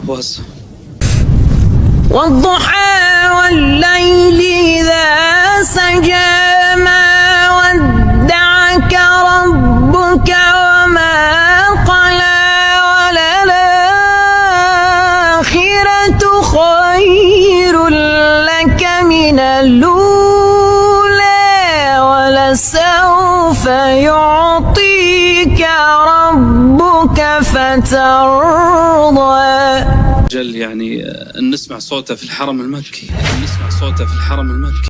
وهسه والضحى والليل إذا سجى ما ودعك ربك وما قلى وللآخرة خير لك من الأولى ولسوف يعطيك ربك فترضى. جل يعني نسمع صوته في الحرم المكي، نسمع صوته في الحرم المكي.